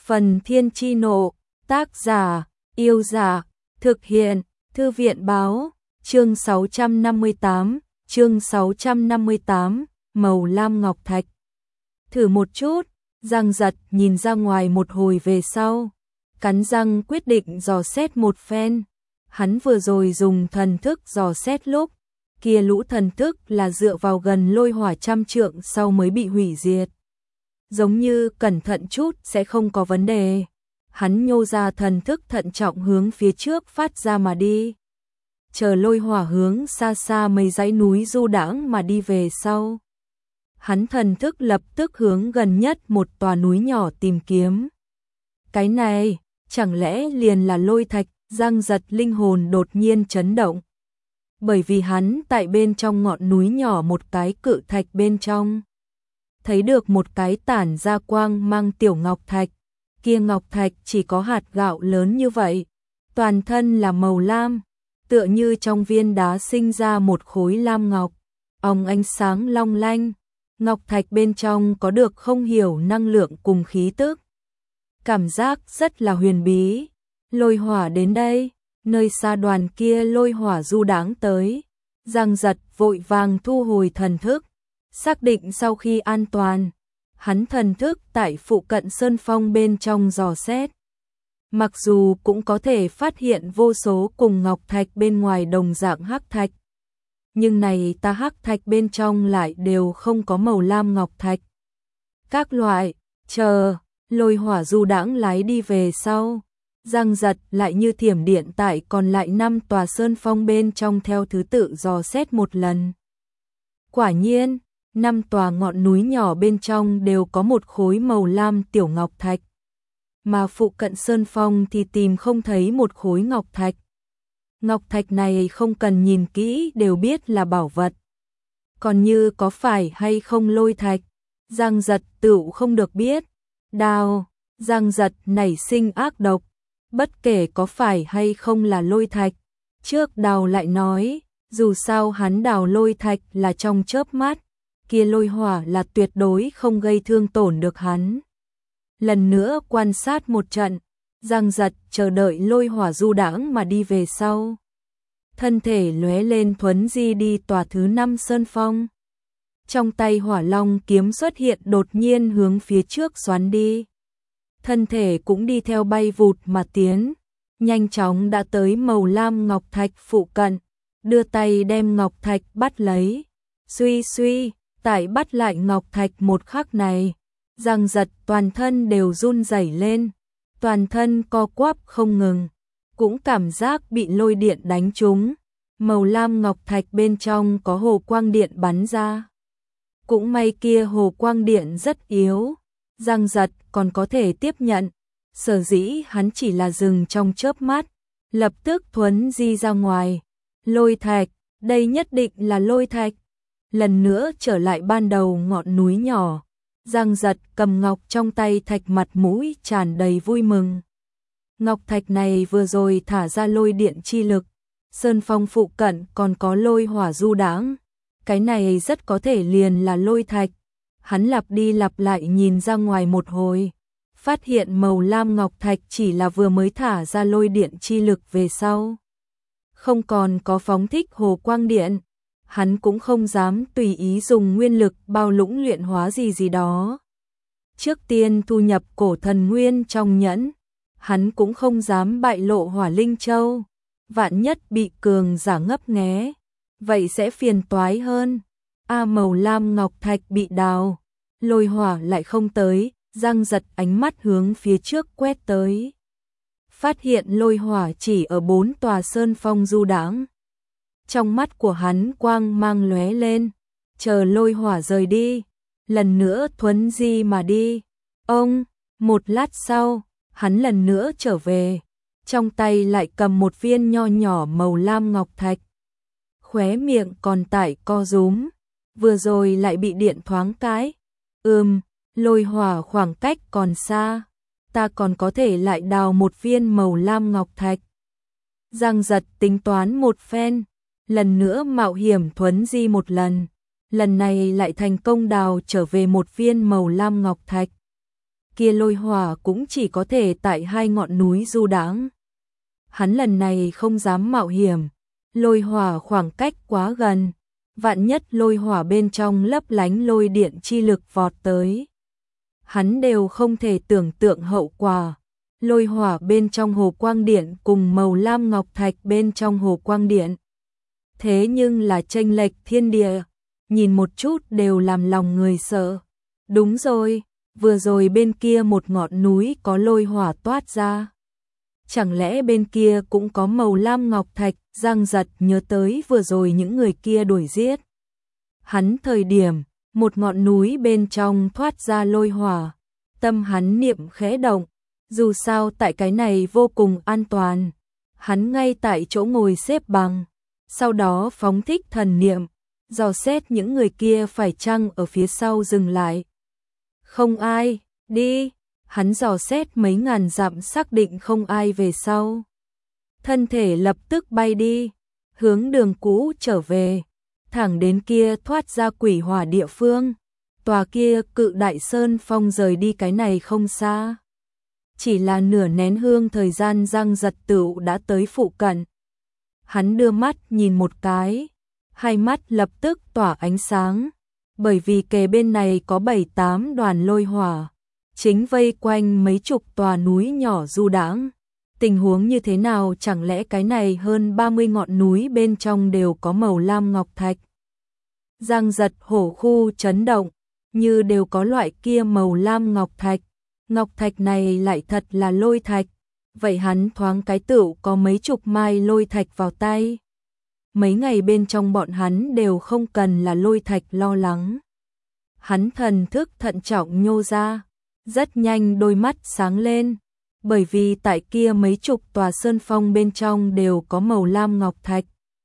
Phần Thiên Chi Nộ, tác giả, Yêu Giả, thực hiện, Thư viện Báo, chương 658, màu lam ngọc thạch. Thử một chút, Giang Giật nhìn ra ngoài một hồi về sau, cắn răng quyết định dò xét một phen. Hắn vừa rồi dùng thần thức dò xét lúc, kia lũ thần thức là dựa vào gần lôi hỏa trăm trượng sau mới bị hủy diệt. Giống như cẩn thận chút sẽ không có vấn đề. Hắn nhô ra thần thức thận trọng hướng phía trước phát ra mà đi. Chờ lôi hỏa hướng xa xa mấy dãy núi du đãng mà đi về sau. Hắn thần thức lập tức hướng gần nhất một tòa núi nhỏ tìm kiếm. Cái này, chẳng lẽ liền là lôi thạch? Giang Giật linh hồn đột nhiên chấn động. Bởi vì hắn tại bên trong ngọn núi nhỏ một cái cự thạch bên trong. Thấy được một cái tản ra quang mang tiểu ngọc thạch. Kia ngọc thạch chỉ có hạt gạo lớn như vậy. Toàn thân là màu lam. Tựa như trong viên đá sinh ra một khối lam ngọc. Óng ánh sáng long lanh. Ngọc thạch bên trong có được không hiểu năng lượng cùng khí tức. Cảm giác rất là huyền bí. Lôi hỏa đến đây, nơi xa đoàn kia lôi hỏa du đãng tới. Giang Giật vội vàng thu hồi thần thức, xác định sau khi an toàn, hắn thần thức tại phụ cận sơn phong bên trong dò xét. Mặc dù cũng có thể phát hiện vô số cùng ngọc thạch bên ngoài đồng dạng hắc thạch, nhưng này ta hắc thạch bên trong lại đều không có màu lam ngọc thạch. Các loại, chờ, lôi hỏa du đãng lái đi về sau. Giang Giật lại như thiểm điện tại còn lại 5 tòa sơn phong bên trong theo thứ tự dò xét một lần. Quả nhiên, 5 tòa ngọn núi nhỏ bên trong đều có một khối màu lam tiểu ngọc thạch. Mà phụ cận sơn phong thì tìm không thấy một khối ngọc thạch. Ngọc thạch này không cần nhìn kỹ đều biết là bảo vật. Còn như có phải hay không lôi thạch, Giang Giật tựu không được biết. Đào, Giang Giật nảy sinh ác độc. Bất kể có phải hay không là lôi thạch, trước đào lại nói, dù sao hắn đào lôi thạch là trong chớp mắt, kia lôi hỏa là tuyệt đối không gây thương tổn được hắn. Lần nữa quan sát một trận, Giang Giật chờ đợi lôi hỏa du đãng mà đi về sau. Thân thể lóe lên thuấn di đi tòa thứ 5 sơn phong. Trong tay hỏa long kiếm xuất hiện đột nhiên hướng phía trước xoắn đi. Thân thể cũng đi theo bay vụt mà tiến, nhanh chóng đã tới màu lam ngọc thạch phụ cận, đưa tay đem ngọc thạch bắt lấy. Suy suy, tại bắt lại ngọc thạch một khắc này, Giang Giật toàn thân đều run rẩy lên, toàn thân co quắp không ngừng, cũng cảm giác bị lôi điện đánh trúng. Màu lam ngọc thạch bên trong có hồ quang điện bắn ra. Cũng may kia hồ quang điện rất yếu. Giang Giật còn có thể tiếp nhận, sở dĩ hắn chỉ là dừng trong chớp mắt, lập tức thuấn di ra ngoài. Lôi thạch, đây nhất định là lôi thạch. Lần nữa trở lại ban đầu ngọn núi nhỏ, Giang Giật cầm ngọc trong tay thạch, mặt mũi tràn đầy vui mừng. Ngọc thạch này vừa rồi thả ra lôi điện chi lực, sơn phong phụ cận còn có lôi hỏa du đãng, cái này rất có thể liền là lôi thạch. Hắn lặp đi lặp lại nhìn ra ngoài một hồi, phát hiện màu lam ngọc thạch chỉ là vừa mới thả ra lôi điện chi lực về sau. Không còn có phóng thích hồ quang điện, hắn cũng không dám tùy ý dùng nguyên lực bao lũng luyện hóa gì đó. Trước tiên thu nhập cổ thần nguyên trong nhẫn, hắn cũng không dám bại lộ hỏa linh châu, vạn nhất bị cường giả ngấp nghé, vậy sẽ phiền toái hơn. Màu lam ngọc thạch bị đào, lôi hỏa lại không tới, Giang Giật ánh mắt hướng phía trước quét tới. Phát hiện lôi hỏa chỉ ở 4 tòa sơn phong du đãng. Trong mắt của hắn quang mang lóe lên, chờ lôi hỏa rời đi, lần nữa thuấn di mà đi. Một lát sau, hắn lần nữa trở về, trong tay lại cầm một viên nho nhỏ màu lam ngọc thạch. Khóe miệng còn tại co rúm. Vừa rồi lại bị điện thoáng cái. Lôi hỏa khoảng cách còn xa, ta còn có thể lại đào một viên màu lam ngọc thạch. Giang Giật tính toán một phen, lần nữa mạo hiểm thuấn di một lần này lại thành công đào trở về một viên màu lam ngọc thạch. kia lôi hỏa cũng chỉ có thể tại hai ngọn núi du đãng. Hắn lần này không dám mạo hiểm, lôi hỏa khoảng cách quá gần, vạn nhất lôi hỏa bên trong lấp lánh lôi điện chi lực vọt tới. Hắn đều không thể tưởng tượng hậu quả. Lôi hỏa bên trong hồ quang điện cùng màu lam ngọc thạch bên trong hồ quang điện. Thế nhưng là chênh lệch thiên địa, nhìn một chút đều làm lòng người sợ. Đúng rồi, vừa rồi bên kia một ngọn núi có lôi hỏa toát ra. Chẳng lẽ bên kia cũng có màu lam ngọc thạch? Giang Giật nhớ tới vừa rồi những người kia đuổi giết. Hắn thời điểm, một ngọn núi bên trong thoát ra lôi hỏa, tâm hắn niệm khẽ động, dù sao tại cái này vô cùng an toàn. Hắn ngay tại chỗ ngồi xếp bằng, sau đó phóng thích thần niệm, dò xét những người kia phải chăng ở phía sau dừng lại. Không ai, đi, hắn dò xét mấy ngàn dặm xác định không ai về sau. Thân thể lập tức bay đi, hướng đường cũ trở về, thẳng đến kia thoát ra quỷ hỏa địa phương. Tòa kia cự đại sơn phong rời đi cái này không xa. Chỉ là nửa nén hương thời gian Giang Giật Tửu đã tới phụ cận. Hắn đưa mắt nhìn một cái, hai mắt lập tức tỏa ánh sáng, bởi vì kề bên này có 7-8 đoàn lôi hỏa, chính vây quanh mấy chục tòa núi nhỏ du đãng. Tình huống như thế nào, chẳng lẽ cái này hơn 30 ngọn núi bên trong đều có màu lam ngọc thạch? Giang Giật hổ khu chấn động, như đều có loại kia màu lam ngọc thạch. Ngọc thạch này lại thật là lôi thạch, vậy hắn thoáng cái tựu có mấy chục mai lôi thạch vào tay. Mấy ngày bên trong bọn hắn đều không cần là lôi thạch lo lắng. Hắn thần thức thận trọng nhô ra, rất nhanh đôi mắt sáng lên, bởi vì tại kia mấy chục tòa sơn phong bên trong đều có màu lam ngọc thạch.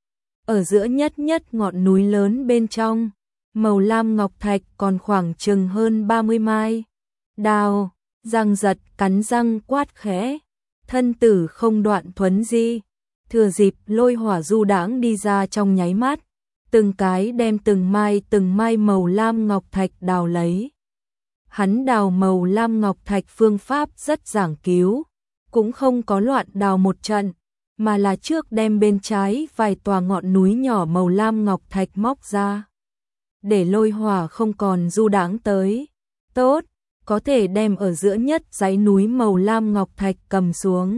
Ở giữa nhất ngọn núi lớn bên trong, màu lam ngọc thạch còn khoảng chừng hơn 30 mai. Đào, Giang Giật cắn răng quát khẽ, thân tử không đoạn thuấn di, thừa dịp lôi hỏa du đãng đi ra trong nháy mắt, từng cái đem từng mai màu lam ngọc thạch đào lấy. Hắn đào màu lam ngọc thạch phương pháp rất giảng cứu, cũng không có loạn đào một trận, mà là trước đem bên trái vài tòa ngọn núi nhỏ màu lam ngọc thạch móc ra, để lôi hỏa không còn du đãng tới. Tốt, có thể đem ở giữa nhất dãy núi màu lam ngọc thạch cầm xuống.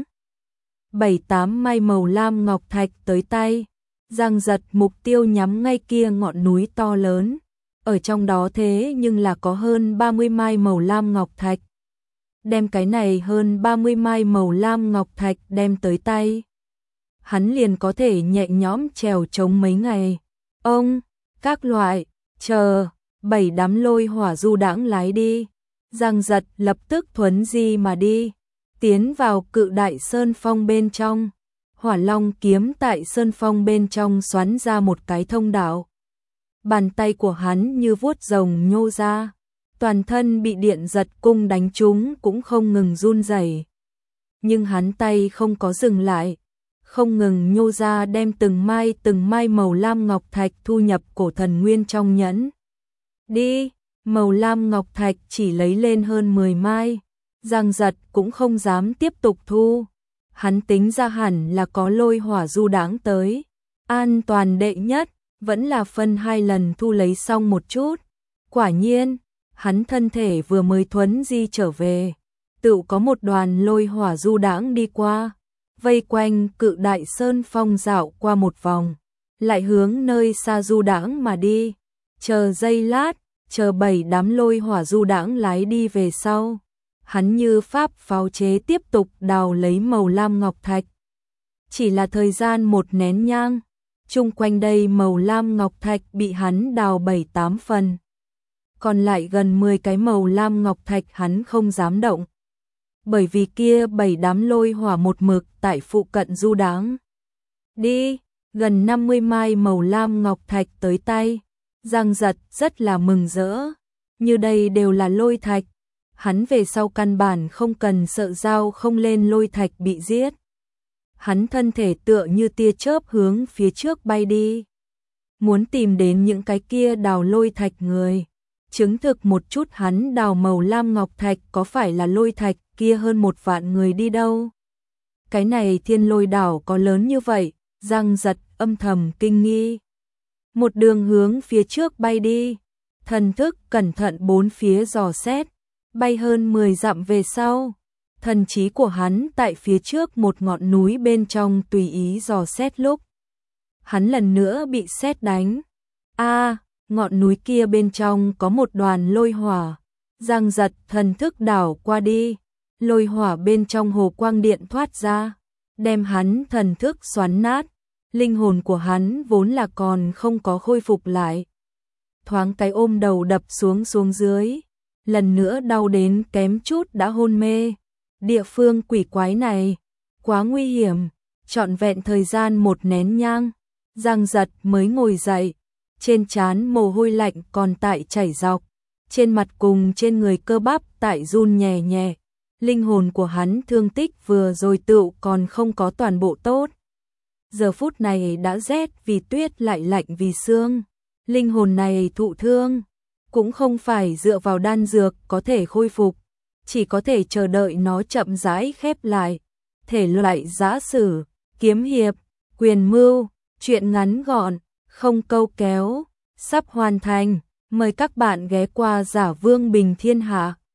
7-8 mai màu lam ngọc thạch tới tay, Giang Giật mục tiêu nhắm ngay kia ngọn núi to lớn, ở trong đó thế nhưng là có hơn 30 mai màu lam ngọc thạch. Đem cái này hơn 30 mai màu lam ngọc thạch đem tới tay, hắn liền có thể nhẹ nhõm trèo trống mấy ngày. Ông, các loại, chờ, 7 đám lôi hỏa du đãng lái đi. Giang Giật lập tức thuấn di mà đi, tiến vào cự đại sơn phong bên trong. Hỏa Long kiếm tại sơn phong bên trong xoắn ra một cái thông đạo. Bàn tay của hắn như vuốt rồng nhô ra, toàn thân bị điện giật cung đánh trúng cũng không ngừng run rẩy. Nhưng hắn tay không có dừng lại, không ngừng nhô ra đem từng mai màu lam ngọc thạch thu nhập cổ thần nguyên trong nhẫn. Đi, màu lam ngọc thạch chỉ lấy lên hơn 10 mai, Giang Giật cũng không dám tiếp tục thu. Hắn tính ra hẳn là có lôi hỏa du đãng tới, an toàn đệ nhất, vẫn là phân 2 lần thu lấy xong một chút. Quả nhiên, hắn thân thể vừa mới thuấn di trở về, tự có một đoàn lôi hỏa du đãng đi qua, vây quanh cự đại sơn phong dạo qua một vòng, lại hướng nơi xa du đãng mà đi. Chờ giây lát, chờ 7 đám lôi hỏa du đãng lái đi về sau, hắn như pháp pháo chế tiếp tục đào lấy màu lam ngọc thạch. Chỉ là thời gian một nén nhang, chung quanh đây màu lam ngọc thạch bị hắn đào 7-8 phần. Còn lại gần 10 cái màu lam ngọc thạch hắn không dám động, bởi vì kia 7 đám lôi hỏa một mực tại phụ cận du đãng. Đi, gần 50 mai màu lam ngọc thạch tới tay, Giang Giật rất là mừng rỡ, như đây đều là lôi thạch, hắn về sau căn bản không cần sợ dao không lên lôi thạch bị giết. Hắn thân thể tựa như tia chớp hướng phía trước bay đi, muốn tìm đến những cái kia đào lôi thạch người. chứng thực một chút hắn đào màu lam ngọc thạch có phải là lôi thạch kia hơn 1 vạn người đi đâu. Cái này Thiên Lôi đảo có lớn như vậy, Giang Giật âm thầm kinh nghi. Một đường hướng phía trước bay đi, thần thức cẩn thận bốn phía dò xét, bay hơn 10 dặm về sau. Thần trí của hắn tại phía trước một ngọn núi bên trong tùy ý dò xét lúc. Hắn lần nữa bị sét đánh. Ngọn núi kia bên trong có một đoàn lôi hỏa. Giang Giật thần thức đảo qua đi, lôi hỏa bên trong hồ quang điện thoát ra, đem hắn thần thức xoắn nát. Linh hồn của hắn vốn là còn không có khôi phục lại. Thoáng cái ôm đầu đập xuống dưới, lần nữa đau đến kém chút đã hôn mê. Địa phương quỷ quái này, quá nguy hiểm, trọn vẹn thời gian 1 nén nhang, Giang Giật mới ngồi dậy, trên trán mồ hôi lạnh còn tại chảy dọc, trên mặt cùng trên người cơ bắp tại run nhẹ nhẹ. Linh hồn của hắn thương tích vừa rồi tựu còn không có toàn bộ tốt. Giờ phút này đã rét vì tuyết lại lạnh vì sương. Linh hồn này thụ thương, cũng không phải dựa vào đan dược có thể khôi phục, chỉ có thể chờ đợi nó chậm rãi khép lại. Thể loại giã sử, kiếm hiệp, quyền mưu, truyện ngắn gọn, không câu kéo, sắp hoàn thành. Mời các bạn ghé qua Giả Vương Bình Thiên Hạ.